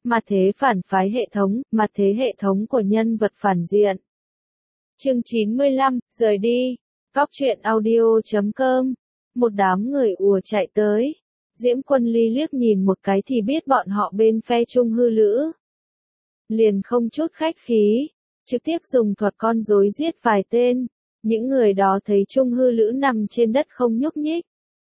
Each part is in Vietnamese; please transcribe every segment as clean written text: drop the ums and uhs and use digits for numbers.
Mặt thế phản phái hệ thống, mặt thế hệ thống của nhân vật phản diện. Chương 95, rời đi. Góc truyện audio.com. Một đám người ùa chạy tới. Diễm Quân Ly liếc nhìn một cái thì biết bọn họ bên phe Trung Hư Lữ. Liền không chút khách khí, trực tiếp dùng thuật con rối giết vài tên. Những người đó thấy Trung Hư Lữ nằm trên đất không nhúc nhích.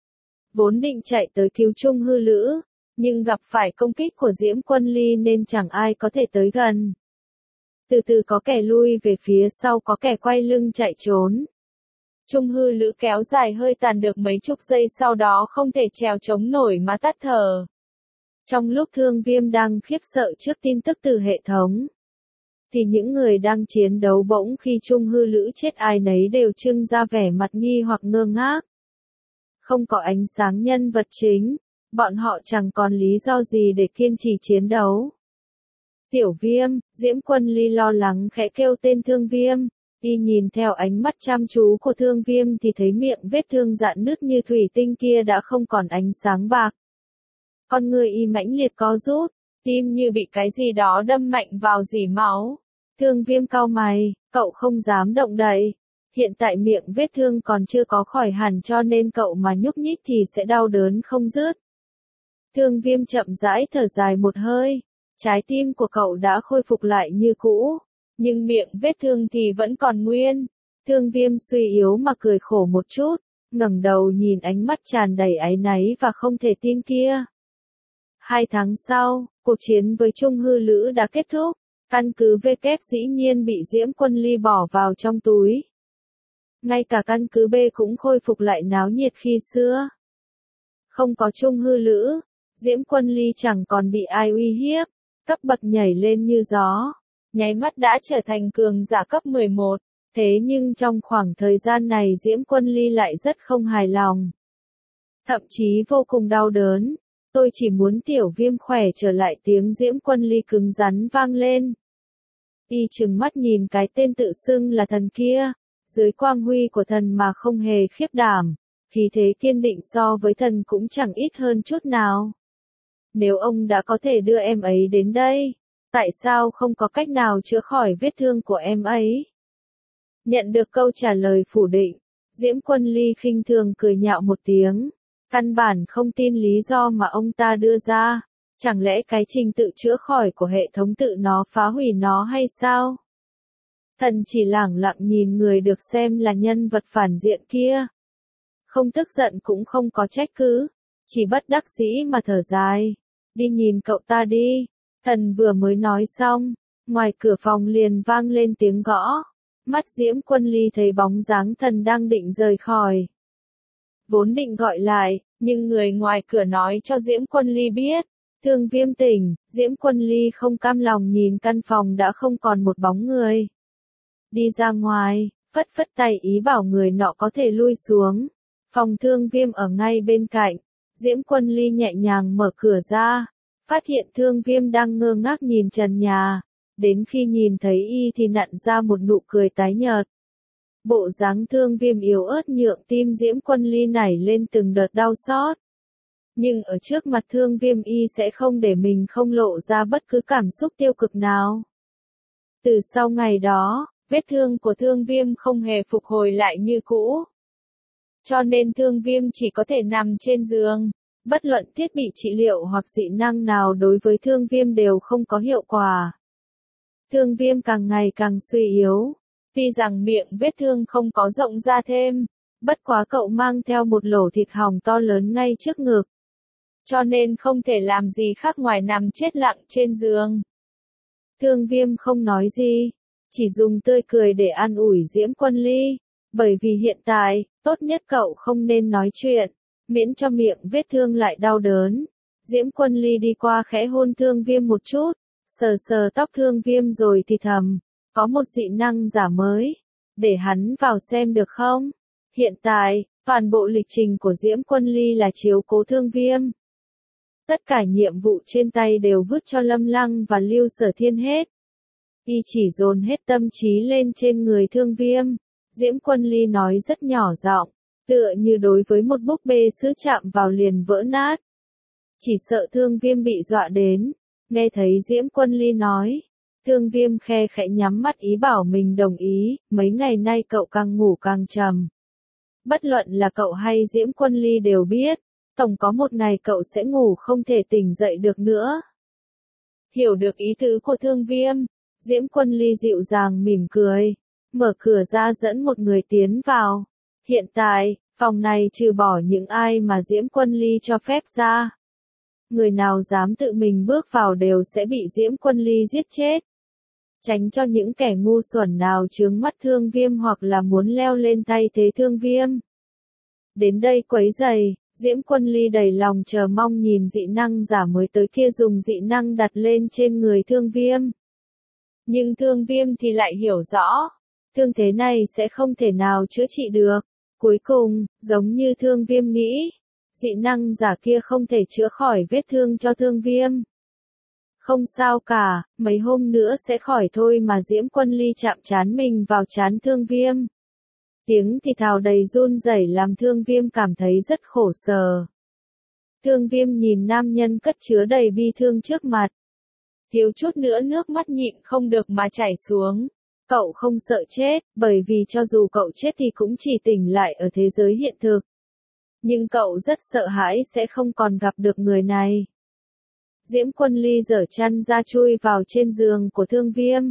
Vốn định chạy tới cứu Trung Hư Lữ, nhưng gặp phải công kích của Diễm Quân Ly nên chẳng ai có thể tới gần. Từ từ có kẻ lui về phía sau, có kẻ quay lưng chạy trốn. Trung Hư Lữ kéo dài hơi tàn được mấy chục giây, sau đó không thể trèo chống nổi mà tắt thở. Trong lúc Thương Viêm đang khiếp sợ trước tin tức từ hệ thống, thì những người đang chiến đấu bỗng khi Trung Hư Lữ chết ai nấy đều trưng ra vẻ mặt nghi hoặc ngơ ngác. Không có ánh sáng nhân vật chính, bọn họ chẳng còn lý do gì để kiên trì chiến đấu. Tiểu Viêm, Diễm Quân Ly lo lắng khẽ kêu tên Thương Viêm. Y nhìn theo ánh mắt chăm chú của Thương Viêm thì thấy miệng vết thương rạn nứt như thủy tinh kia đã không còn ánh sáng bạc. Con người Y mãnh liệt co rút, tim như bị cái gì đó đâm mạnh vào rỉ máu. Thương Viêm cau mày, cậu không dám động đậy. Hiện tại miệng vết thương còn chưa có khỏi hẳn, cho nên cậu mà nhúc nhích thì sẽ đau đớn không dứt. Thương Viêm chậm rãi thở dài một hơi. Trái tim của cậu đã khôi phục lại như cũ, nhưng miệng vết thương thì vẫn còn nguyên. Thương Viêm suy yếu mà cười khổ một chút, ngẩng đầu nhìn ánh mắt tràn đầy áy náy và không thể tin kia. 2 tháng sau, cuộc chiến với Trung Hư Lữ đã kết thúc. Căn cứ W dĩ nhiên bị Diễm Quân Ly bỏ vào trong túi. Ngay cả căn cứ B cũng khôi phục lại náo nhiệt khi xưa. Không có Trung Hư Lữ, Diễm Quân Ly chẳng còn bị ai uy hiếp, cấp bậc nhảy lên như gió, nháy mắt đã trở thành cường giả cấp 11. Thế nhưng trong khoảng thời gian này Diễm Quân Ly lại rất không hài lòng. Thậm chí vô cùng đau đớn. Tôi chỉ muốn Tiểu Viêm khỏe trở lại, tiếng Diễm Quân Ly cứng rắn vang lên. Y trừng mắt nhìn cái tên tự xưng là thần kia, dưới quang huy của thần mà không hề khiếp đảm, khí thế kiên định so với thần cũng chẳng ít hơn chút nào. Nếu ông đã có thể đưa em ấy đến đây, tại sao không có cách nào chữa khỏi vết thương của em ấy? Nhận được câu trả lời phủ định, Diễm Quân Ly khinh thường cười nhạo một tiếng, căn bản không tin lý do mà ông ta đưa ra. Chẳng lẽ cái trình tự chữa khỏi của hệ thống tự nó phá hủy nó hay sao? Thần chỉ lẳng lặng nhìn người được xem là nhân vật phản diện kia. Không tức giận cũng không có trách cứ, chỉ bất đắc dĩ mà thở dài. Đi nhìn cậu ta đi. Thần vừa mới nói xong, ngoài cửa phòng liền vang lên tiếng gõ. Mắt Diễm Quân Ly thấy bóng dáng thần đang định rời khỏi. Vốn định gọi lại, nhưng người ngoài cửa nói cho Diễm Quân Ly biết. Thương Viêm tỉnh. Diễm Quân Ly không cam lòng nhìn căn phòng đã không còn một bóng người. Đi ra ngoài, phất phất tay ý bảo người nọ có thể lui xuống. Phòng Thương Viêm ở ngay bên cạnh. Diễm Quân Ly nhẹ nhàng mở cửa ra, phát hiện Thương Viêm đang ngơ ngác nhìn trần nhà. Đến khi nhìn thấy y thì nặn ra một nụ cười tái nhợt. Bộ dáng Thương Viêm yếu ớt nhượng tim Diễm Quân Ly nảy lên từng đợt đau xót. Nhưng ở trước mặt Thương Viêm y sẽ không để mình không lộ ra bất cứ cảm xúc tiêu cực nào. Từ sau ngày đó, vết thương của Thương Viêm không hề phục hồi lại như cũ. Cho nên Thương Viêm chỉ có thể nằm trên giường. Bất luận thiết bị trị liệu hoặc dị năng nào đối với Thương Viêm đều không có hiệu quả. Thương Viêm càng ngày càng suy yếu. Tuy rằng miệng vết thương không có rộng ra thêm, bất quá cậu mang theo một lỗ thịt hỏng to lớn ngay trước ngực. Cho nên không thể làm gì khác ngoài nằm chết lặng trên giường. Thương Viêm không nói gì, chỉ dùng tươi cười để an ủi Diễm Quân Ly. Bởi vì hiện tại, tốt nhất cậu không nên nói chuyện, miễn cho miệng vết thương lại đau đớn. Diễm Quân Ly đi qua khẽ hôn Thương Viêm một chút, sờ sờ tóc Thương Viêm rồi thì thầm, có một dị năng giả mới, để hắn vào xem được không? Hiện tại, toàn bộ lịch trình của Diễm Quân Ly là chiếu cố Thương Viêm. Tất cả nhiệm vụ trên tay đều vứt cho Lâm Lăng và Lưu Sở Thiên hết. Y chỉ dồn hết tâm trí lên trên người Thương Viêm. Diễm Quân Ly nói rất nhỏ giọng, tựa như đối với một búp bê sứ chạm vào liền vỡ nát. Chỉ sợ Thương Viêm bị dọa đến, Nghe thấy Diễm Quân Ly nói, Thương Viêm khe khẽ nhắm mắt ý bảo mình đồng ý, mấy ngày nay cậu càng ngủ càng trầm. Bất luận là cậu hay Diễm Quân Ly đều biết, tổng có một ngày cậu sẽ ngủ không thể tỉnh dậy được nữa. Hiểu được ý tứ của Thương Viêm, Diễm Quân Ly dịu dàng mỉm cười, mở cửa ra dẫn một người tiến vào. Hiện tại, phòng này trừ bỏ những ai mà Diễm Quân Ly cho phép ra. Người nào dám tự mình bước vào đều sẽ bị Diễm Quân Ly giết chết. Tránh cho những kẻ ngu xuẩn nào chướng mắt Thương Viêm hoặc là muốn leo lên thay thế Thương Viêm. Đến đây quấy giày, Diễm Quân Ly đầy lòng chờ mong nhìn dị năng giả mới tới kia dùng dị năng đặt lên trên người Thương Viêm. Nhưng Thương Viêm thì lại hiểu rõ, thương thế này sẽ không thể nào chữa trị được. Cuối cùng, giống như Thương Viêm nghĩ, dị năng giả kia không thể chữa khỏi vết thương cho Thương Viêm. Không sao cả, mấy hôm nữa sẽ khỏi thôi mà Diễm Quân Ly chạm trán mình vào trán Thương Viêm. Tiếng thì thào đầy run rẩy làm Thương Viêm cảm thấy rất khổ sở. Thương Viêm nhìn nam nhân cất chứa đầy bi thương trước mặt. Thiếu chút nữa nước mắt nhịn không được mà chảy xuống. Cậu không sợ chết, bởi vì cho dù cậu chết thì cũng chỉ tỉnh lại ở thế giới hiện thực. Nhưng cậu rất sợ hãi sẽ không còn gặp được người này. Diễm Quân Ly giở chăn ra chui vào trên giường của Thương Viêm.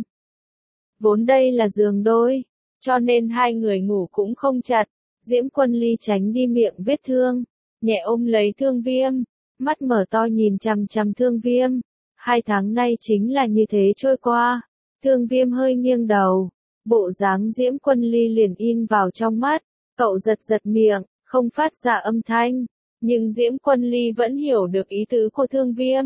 Vốn đây là giường đôi, cho nên hai người ngủ cũng không chặt. Diễm Quân Ly tránh đi miệng vết thương, nhẹ ôm lấy Thương Viêm, mắt mở to nhìn chằm chằm Thương Viêm. 2 tháng nay chính là như thế trôi qua. Thương Viêm hơi nghiêng đầu, bộ dáng Diễm Quân Ly liền in vào trong mắt. Cậu giật giật miệng, không phát ra âm thanh, nhưng Diễm Quân Ly vẫn hiểu được ý tứ của Thương Viêm.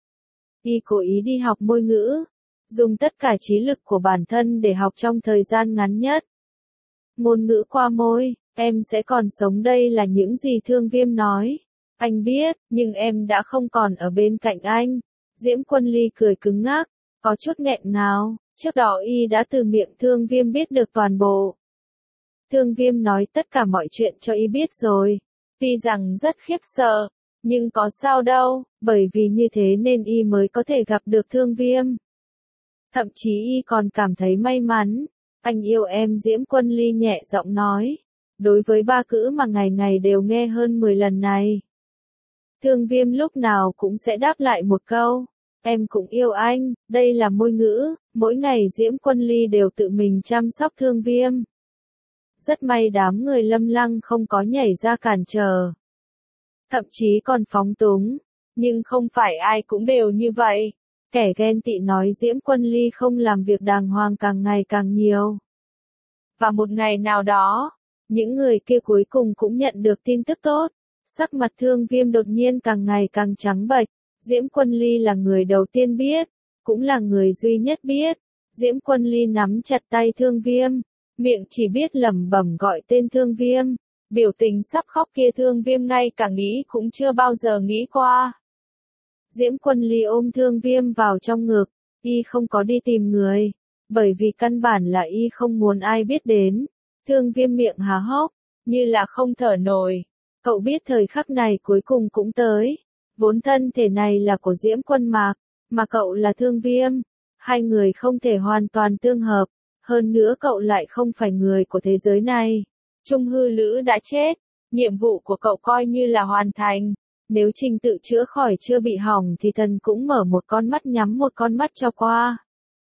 Y cố ý đi học môi ngữ, dùng tất cả trí lực của bản thân để học trong thời gian ngắn nhất. Ngôn ngữ qua môi, em sẽ còn sống đây là những gì Thương Viêm nói. Anh biết, nhưng em đã không còn ở bên cạnh anh. Diễm Quân Ly cười cứng ngắc, có chút nghẹn ngào, trước đó y đã từ miệng Thương Viêm biết được toàn bộ. Thương Viêm nói tất cả mọi chuyện cho y biết rồi. Tuy rằng rất khiếp sợ, nhưng có sao đâu, bởi vì như thế nên y mới có thể gặp được Thương Viêm. Thậm chí y còn cảm thấy may mắn. Anh yêu em, Diễm Quân Ly nhẹ giọng nói. Đối với 3 chữ mà ngày ngày đều nghe hơn 10 lần này. Thương Viêm lúc nào cũng sẽ đáp lại một câu. Em cũng yêu anh, đây là môi ngữ. Mỗi ngày Diễm Quân Ly đều tự mình chăm sóc Thương Viêm. Rất may đám người Lâm Lăng không có nhảy ra cản trở. Thậm chí còn phóng túng. Nhưng không phải ai cũng đều như vậy. Kẻ ghen tị nói Diễm Quân Ly không làm việc đàng hoàng càng ngày càng nhiều. Và một ngày nào đó, những người kia cuối cùng cũng nhận được tin tức tốt. Sắc mặt Thương Viêm đột nhiên càng ngày càng trắng bệch. Diễm Quân Ly là người đầu tiên biết, cũng là người duy nhất biết. Diễm Quân Ly nắm chặt tay Thương Viêm, miệng chỉ biết lẩm bẩm gọi tên Thương Viêm. Biểu tình sắp khóc kia Thương Viêm ngay cả nghĩ cũng chưa bao giờ nghĩ qua. Diễm Quân Ly ôm Thương Viêm vào trong ngực, y không có đi tìm người, bởi vì căn bản là y không muốn ai biết đến. Thương Viêm miệng há hốc, như là không thở nổi. Cậu biết thời khắc này cuối cùng cũng tới. Vốn thân thể này là của Diễm Quân Mạc, mà cậu là Thương Viêm. Hai người không thể hoàn toàn tương hợp, hơn nữa cậu lại không phải người của thế giới này. Trung hư lữ đã chết, nhiệm vụ của cậu coi như là hoàn thành. Nếu trình tự chữa khỏi chưa bị hỏng thì thần cũng mở một con mắt nhắm một con mắt cho qua.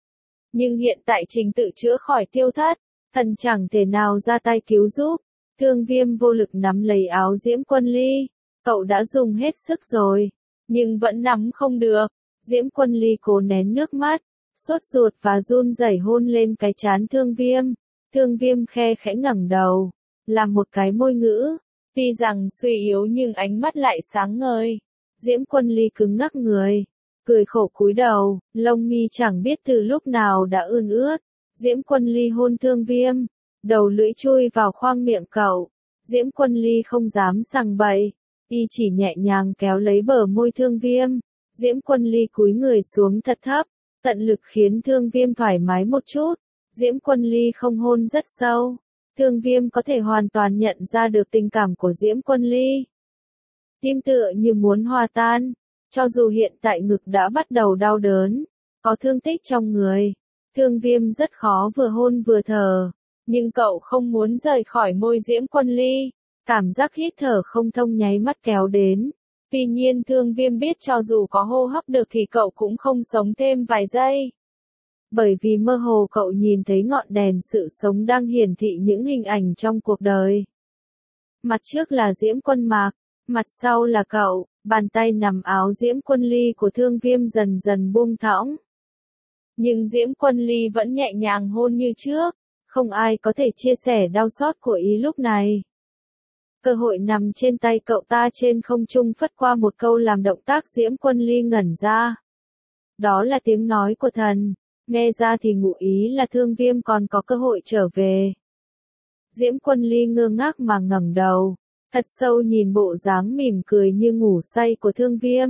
Nhưng hiện tại trình tự chữa khỏi tiêu thất, thần chẳng thể nào ra tay cứu giúp. Thương Viêm vô lực nắm lấy áo Diễm Quân Ly. Cậu đã dùng hết sức rồi, nhưng vẫn nắm không được. Diễm Quân Ly cố nén nước mắt, sốt ruột và run rẩy hôn lên cái trán Thương Viêm. Thương Viêm khe khẽ ngẩng đầu, làm một cái môi ngữ. Tuy rằng suy yếu nhưng ánh mắt lại sáng ngời. Diễm Quân Ly cứng ngắc người, cười khổ cúi đầu, lông mi chẳng biết từ lúc nào đã ươn ướt. Diễm Quân Ly hôn Thương Viêm, đầu lưỡi chui vào khoang miệng cậu. Diễm Quân Ly không dám sằng bậy, y chỉ nhẹ nhàng kéo lấy bờ môi Thương Viêm. Diễm Quân Ly cúi người xuống thật thấp, tận lực khiến Thương Viêm thoải mái một chút. Diễm Quân Ly không hôn rất sâu. Thương Viêm có thể hoàn toàn nhận ra được tình cảm của Diễm Quân Ly. Tim tựa như muốn hòa tan. Cho dù hiện tại ngực đã bắt đầu đau đớn, có thương tích trong người, Thương Viêm rất khó vừa hôn vừa thở, nhưng cậu không muốn rời khỏi môi Diễm Quân Ly, cảm giác hít thở không thông nháy mắt kéo đến. Tuy nhiên Thương Viêm biết cho dù có hô hấp được thì cậu cũng không sống thêm vài giây. Bởi vì mơ hồ cậu nhìn thấy ngọn đèn sự sống đang hiển thị những hình ảnh trong cuộc đời. Mặt trước là Diễm Quân Mạc, mặt sau là cậu, bàn tay nằm áo Diễm Quân Ly của Thương Viêm dần dần buông thõng. Nhưng Diễm Quân Ly vẫn nhẹ nhàng hôn như trước, không ai có thể chia sẻ đau xót của ý lúc này. Cơ hội nằm trên tay cậu ta trên không trung phất qua một câu làm động tác Diễm Quân Ly ngẩn ra. Đó là tiếng nói của thần, nghe ra thì ngụ ý là Thương Viêm còn có cơ hội trở về. Diễm Quân Ly ngơ ngác mà ngẩng đầu, thật sâu nhìn bộ dáng mỉm cười như ngủ say của Thương Viêm.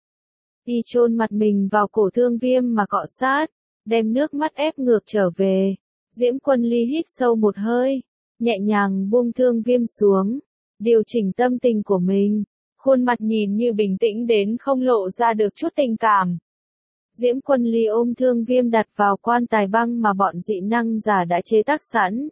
Y chôn mặt mình vào cổ Thương Viêm mà cọ sát, đem nước mắt ép ngược trở về. Diễm Quân Ly hít sâu một hơi, nhẹ nhàng buông Thương Viêm xuống, điều chỉnh tâm tình của mình, khuôn mặt nhìn như bình tĩnh đến không lộ ra được chút tình cảm. Diễm Quân Ly ôm Thương Viêm đặt vào quan tài băng mà bọn dị năng giả đã chế tác sẵn.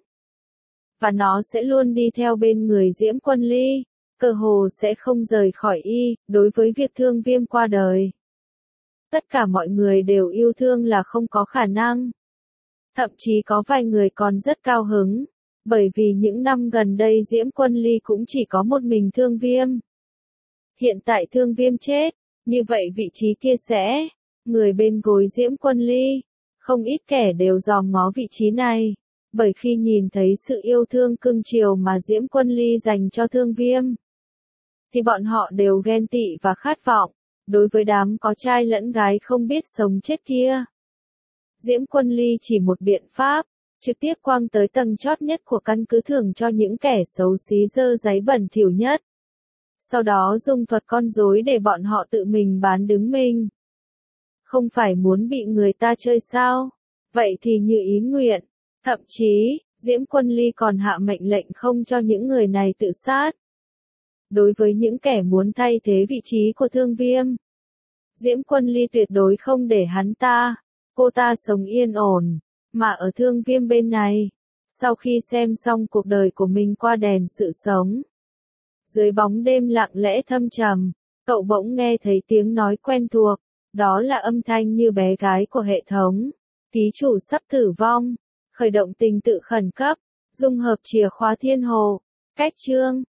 Và nó sẽ luôn đi theo bên người Diễm Quân Ly, cơ hồ sẽ không rời khỏi y, đối với việc Thương Viêm qua đời. Tất cả mọi người đều yêu thương là không có khả năng. Thậm chí có vài người còn rất cao hứng, bởi vì những năm gần đây Diễm Quân Ly cũng chỉ có một mình Thương Viêm. Hiện tại Thương Viêm chết, như vậy vị trí kia sẽ, người bên gối Diễm Quân Ly, không ít kẻ đều dòm ngó vị trí này, bởi khi nhìn thấy sự yêu thương cưng chiều mà Diễm Quân Ly dành cho Thương Viêm, thì bọn họ đều ghen tị và khát vọng, đối với đám có trai lẫn gái không biết sống chết kia. Diễm Quân Ly chỉ một biện pháp, trực tiếp quăng tới tầng chót nhất của căn cứ thưởng cho những kẻ xấu xí dơ giấy bẩn thỉu nhất. Sau đó dùng thuật con rối để bọn họ tự mình bán đứng mình. Không phải muốn bị người ta chơi sao? Vậy thì như ý nguyện. Thậm chí, Diễm Quân Ly còn hạ mệnh lệnh không cho những người này tự sát. Đối với những kẻ muốn thay thế vị trí của Thương Viêm, Diễm Quân Ly tuyệt đối không để hắn ta, cô ta sống yên ổn, mà ở Thương Viêm bên này. Sau khi xem xong cuộc đời của mình qua đèn sự sống, dưới bóng đêm lặng lẽ thâm trầm, cậu bỗng nghe thấy tiếng nói quen thuộc, đó là âm thanh như bé gái của hệ thống. Ký chủ sắp tử vong, khởi động trình tự khẩn cấp, dung hợp chìa khóa thiên hồ. Cách chương